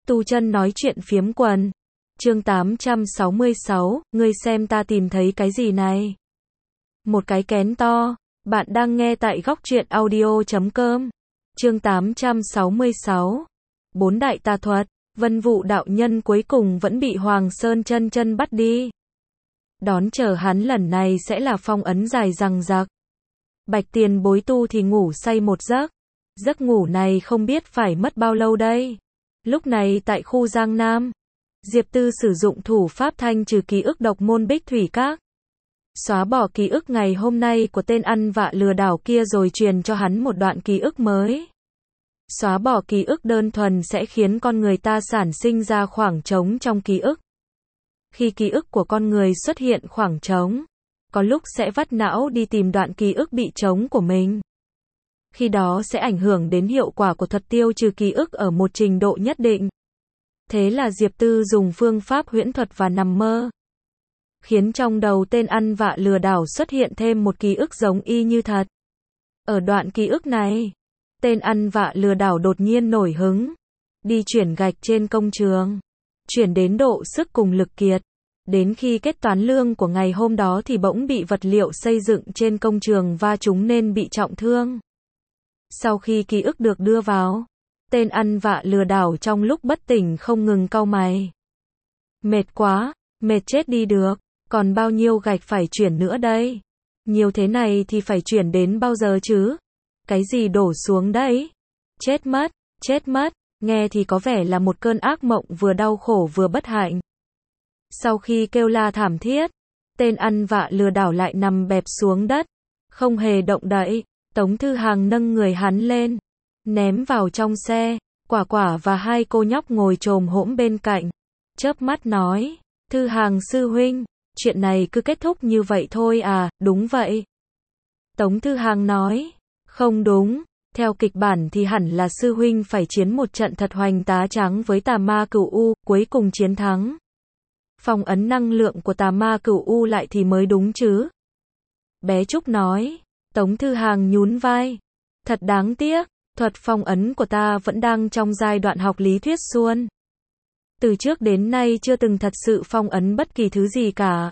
Tu chân nói chuyện phiếm quần. Chương 866, ngươi xem ta tìm thấy cái gì này? Một cái kén to. Bạn đang nghe tại góc truyện audio.com. Chương 866. Bốn đại tà thuật. Vân Vụ đạo nhân cuối cùng vẫn bị Hoàng Sơn chân chân bắt đi. Đón chờ hắn lần này sẽ là phong ấn dài dằng dặc. Bạch Tiền Bối tu thì ngủ say một giấc. Giấc ngủ này không biết phải mất bao lâu đây. Lúc này tại khu Giang Nam, Diệp Tư sử dụng thủ pháp thanh trừ ký ức độc môn Bích Thủy Các. Xóa bỏ ký ức ngày hôm nay của tên ăn vạ lừa đảo kia rồi truyền cho hắn một đoạn ký ức mới. Xóa bỏ ký ức đơn thuần sẽ khiến con người ta sản sinh ra khoảng trống trong ký ức. Khi ký ức của con người xuất hiện khoảng trống, có lúc sẽ vắt não đi tìm đoạn ký ức bị trống của mình. Khi đó sẽ ảnh hưởng đến hiệu quả của thuật tiêu trừ ký ức ở một trình độ nhất định. Thế là Diệp Tư dùng phương pháp huyễn thuật và nằm mơ, khiến trong đầu tên ăn vạ lừa đảo xuất hiện thêm một ký ức giống y như thật. Ở đoạn ký ức này, tên ăn vạ lừa đảo đột nhiên nổi hứng, đi chuyển gạch trên công trường, chuyển đến độ sức cùng lực kiệt. Đến khi kết toán lương của ngày hôm đó thì bỗng bị vật liệu xây dựng trên công trường va trúng nên bị trọng thương. Sau khi ký ức được đưa vào, tên ăn vạ lừa đảo trong lúc bất tỉnh không ngừng cau mày. Mệt quá, mệt chết đi được, còn bao nhiêu gạch phải chuyển nữa đây? Nhiều thế này thì phải chuyển đến bao giờ chứ? Cái gì đổ xuống đấy? Chết mất, nghe thì có vẻ là một cơn ác mộng vừa đau khổ vừa bất hạnh. Sau khi kêu la thảm thiết, tên ăn vạ lừa đảo lại nằm bẹp xuống đất, không hề động đậy. Tống Thư Hàng nâng người hắn lên, ném vào trong xe. Quả Quả và hai cô nhóc ngồi chồm hổm bên cạnh, chớp mắt nói, Thư Hàng sư huynh, chuyện này cứ kết thúc như vậy thôi à? Đúng vậy. Tống Thư Hàng nói, không đúng, theo kịch bản thì hẳn là sư huynh phải chiến một trận thật hoành tá trắng với tà ma cửu u, cuối cùng chiến thắng. Phong ấn năng lượng của tà ma cửu u lại thì mới đúng chứ. Bé Trúc nói. Tống Thư Hàng nhún vai. Thật đáng tiếc, thuật phong ấn của ta vẫn đang trong giai đoạn học lý thuyết suông. Từ trước đến nay chưa từng thật sự phong ấn bất kỳ thứ gì cả.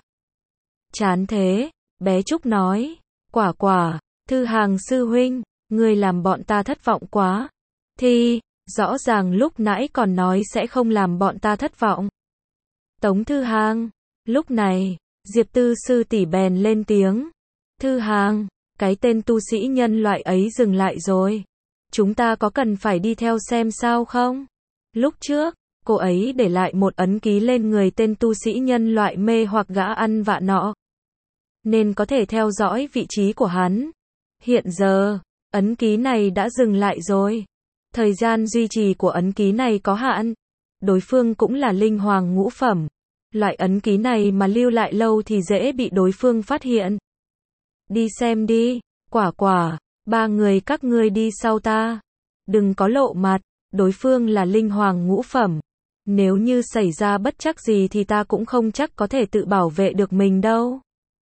Chán thế, bé Trúc nói. Quả Quả, Thư Hàng sư huynh, ngươi làm bọn ta thất vọng quá. Thì, rõ ràng lúc nãy còn nói sẽ không làm bọn ta thất vọng. Tống Thư Hàng, lúc này, Diệp Tư sư tỷ bèn lên tiếng. Thư Hàng, cái tên tu sĩ nhân loại ấy dừng lại rồi. Chúng ta có cần phải đi theo xem sao không? Lúc trước, cô ấy để lại một ấn ký lên người tên tu sĩ nhân loại mê hoặc gã ăn vạ nọ, nên có thể theo dõi vị trí của hắn. Hiện giờ, ấn ký này đã dừng lại rồi. Thời gian duy trì của ấn ký này có hạn. Đối phương cũng là linh hoàng ngũ phẩm. Loại ấn ký này mà lưu lại lâu thì dễ bị đối phương phát hiện. Đi xem đi, Quả Quả, ba người các ngươi đi sau ta. Đừng có lộ mặt, đối phương là linh hoàng ngũ phẩm. Nếu như xảy ra bất trắc gì thì ta cũng không chắc có thể tự bảo vệ được mình đâu.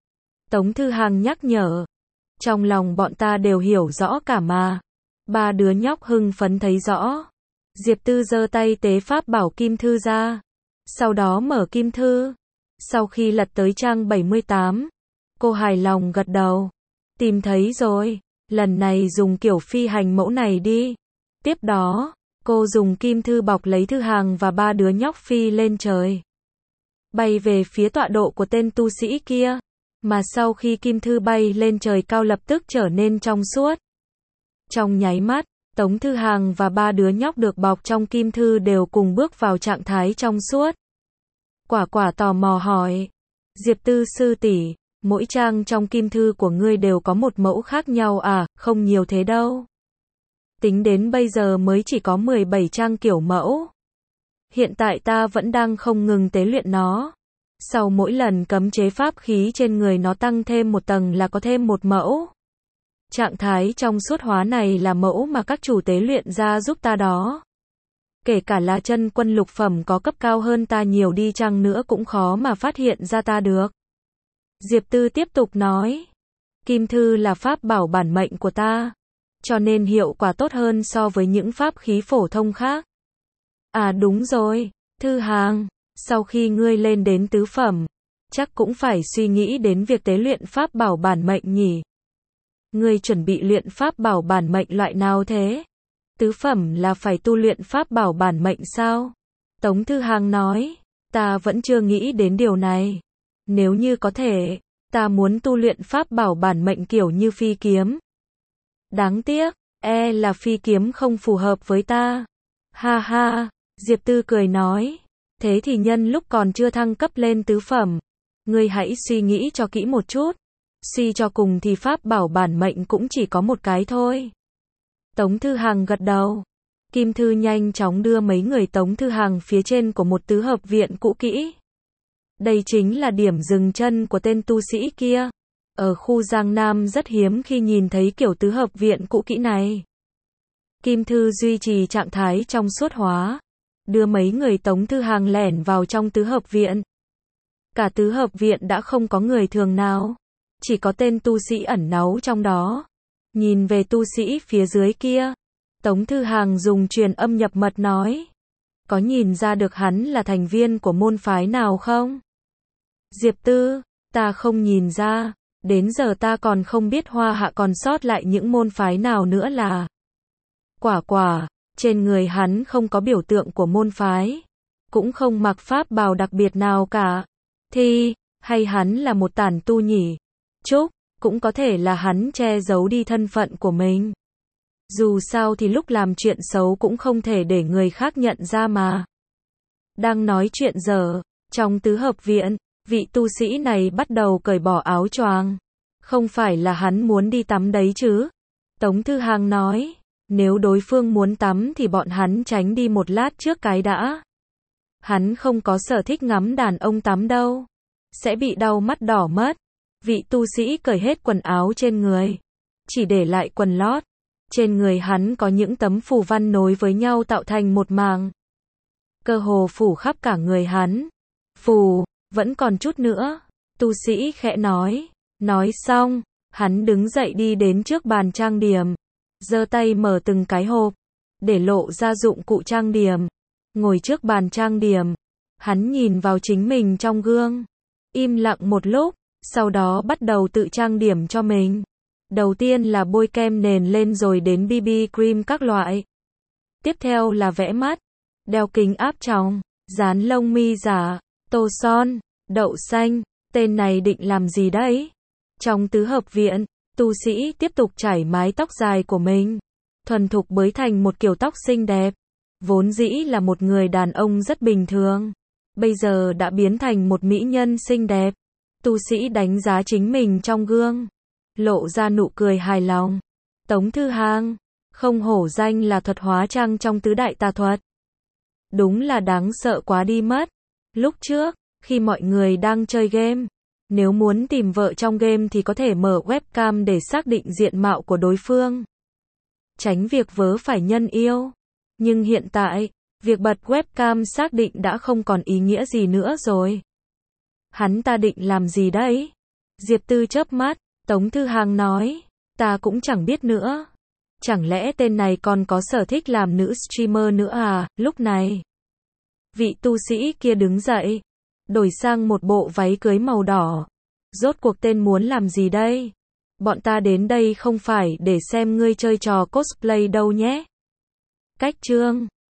Tống Thư Hàng nhắc nhở. Trong lòng bọn ta đều hiểu rõ cả mà. Ba đứa nhóc hưng phấn thấy rõ. Diệp Tư giơ tay tế pháp bảo kim thư ra. Sau đó mở kim thư. Sau khi lật tới trang 78, cô hài lòng gật đầu. Tìm thấy rồi, lần này dùng kiểu phi hành mẫu này đi. Tiếp đó, cô dùng kim thư bọc lấy Thư Hàng và ba đứa nhóc phi lên trời. Bay về phía tọa độ của tên tu sĩ kia. Mà sau khi kim thư bay lên trời cao lập tức trở nên trong suốt. Trong nháy mắt, Tống Thư Hàng và ba đứa nhóc được bọc trong kim thư đều cùng bước vào trạng thái trong suốt. Quả Quả tò mò hỏi. Diệp Tư sư tỷ, mỗi trang trong kim thư của ngươi đều có một mẫu khác nhau à? Không nhiều thế đâu. Tính đến bây giờ mới chỉ có 17 trang kiểu mẫu. Hiện tại ta vẫn đang không ngừng tế luyện nó. Sau mỗi lần cấm chế pháp khí trên người nó tăng thêm một tầng là có thêm một mẫu. Trạng thái trong suốt hóa này là mẫu mà các chủ tế luyện ra giúp ta đó. Kể cả là chân quân lục phẩm có cấp cao hơn ta nhiều đi chăng nữa cũng khó mà phát hiện ra ta được. Diệp Tư tiếp tục nói. Kim thư là pháp bảo bản mệnh của ta, cho nên hiệu quả tốt hơn so với những pháp khí phổ thông khác. À đúng rồi, Thư Hàng, sau khi ngươi lên đến tứ phẩm, chắc cũng phải suy nghĩ đến việc tế luyện pháp bảo bản mệnh nhỉ. Ngươi chuẩn bị luyện pháp bảo bản mệnh loại nào thế? Tứ phẩm là phải tu luyện pháp bảo bản mệnh sao? Tống Thư Hàng nói, ta vẫn chưa nghĩ đến điều này. Nếu như có thể, ta muốn tu luyện pháp bảo bản mệnh kiểu như phi kiếm. Đáng tiếc, là phi kiếm không phù hợp với ta. Ha ha, Diệp Tư cười nói, thế thì nhân lúc còn chưa thăng cấp lên tứ phẩm, ngươi hãy suy nghĩ cho kỹ một chút. Suy cho cùng thì pháp bảo bản mệnh cũng chỉ có một cái thôi. Tống Thư Hàng gật đầu. Kim Thư nhanh chóng đưa mấy người Tống Thư Hàng phía trên của một tứ hợp viện cũ kỹ. Đây chính là điểm dừng chân của tên tu sĩ kia. Ở khu Giang Nam rất hiếm khi nhìn thấy kiểu tứ hợp viện cũ kỹ này. Kim Thư duy trì trạng thái trong suốt hóa, đưa mấy người Tống Thư Hàng lẻn vào trong tứ hợp viện. Cả tứ hợp viện đã không có người thường nào, chỉ có tên tu sĩ ẩn náu trong đó. Nhìn về tu sĩ phía dưới kia, Tống Thư Hàng dùng truyền âm nhập mật nói, có nhìn ra được hắn là thành viên của môn phái nào không? Diệp Tư, ta không nhìn ra, đến giờ ta còn không biết Hoa Hạ còn sót lại những môn phái nào nữa là. Quả, trên người hắn không có biểu tượng của môn phái, cũng không mặc pháp bào đặc biệt nào cả. Thì, hay hắn là một tản tu nhỉ? Chúc, cũng có thể là hắn che giấu đi thân phận của mình. Dù sao thì lúc làm chuyện xấu cũng không thể để người khác nhận ra mà. Đang nói chuyện dở, trong tứ hợp viện, vị tu sĩ này bắt đầu cởi bỏ áo choàng. Không phải là hắn muốn đi tắm đấy chứ? Tống Thư Hàng nói, nếu đối phương muốn tắm thì bọn hắn tránh đi một lát trước cái đã. Hắn không có sở thích ngắm đàn ông tắm đâu. Sẽ bị đau mắt đỏ mất. Vị tu sĩ cởi hết quần áo trên người, chỉ để lại quần lót. Trên người hắn có những tấm phù văn nối với nhau tạo thành một màng. Cơ hồ phủ khắp cả người hắn. Phù, vẫn còn chút nữa. Tu sĩ khẽ nói. Nói xong, hắn đứng dậy đi đến trước bàn trang điểm. Giơ tay mở từng cái hộp, để lộ ra dụng cụ trang điểm. Ngồi trước bàn trang điểm, hắn nhìn vào chính mình trong gương. Im lặng một lúc, sau đó bắt đầu tự trang điểm cho mình. Đầu tiên là bôi kem nền lên rồi đến BB cream các loại. Tiếp theo là vẽ mắt, đeo kính áp tròng, dán lông mi giả, tô son, đậu xanh. Tên này định làm gì đấy? Trong tứ hợp viện, tu sĩ tiếp tục chải mái tóc dài của mình, thuần thục bới thành một kiểu tóc xinh đẹp. Vốn dĩ là một người đàn ông rất bình thường, bây giờ đã biến thành một mỹ nhân xinh đẹp. Tu sĩ đánh giá chính mình trong gương, lộ ra nụ cười hài lòng. Tống Thư Hàng, không hổ danh là thuật hóa trang trong tứ đại tà thuật. Đúng là đáng sợ quá đi mất. Lúc trước, khi mọi người đang chơi game, nếu muốn tìm vợ trong game thì có thể mở webcam để xác định diện mạo của đối phương, tránh việc vớ phải nhân yêu. Nhưng hiện tại, việc bật webcam xác định đã không còn ý nghĩa gì nữa rồi. Hắn ta định làm gì đấy? Diệp Tư chớp mắt, Tống Thư Hàng nói, ta cũng chẳng biết nữa. Chẳng lẽ tên này còn có sở thích làm nữ streamer nữa à? Lúc này, vị tu sĩ kia đứng dậy, đổi sang một bộ váy cưới màu đỏ. Rốt cuộc tên muốn làm gì đây? Bọn ta đến đây không phải để xem ngươi chơi trò cosplay đâu nhé. Cách chương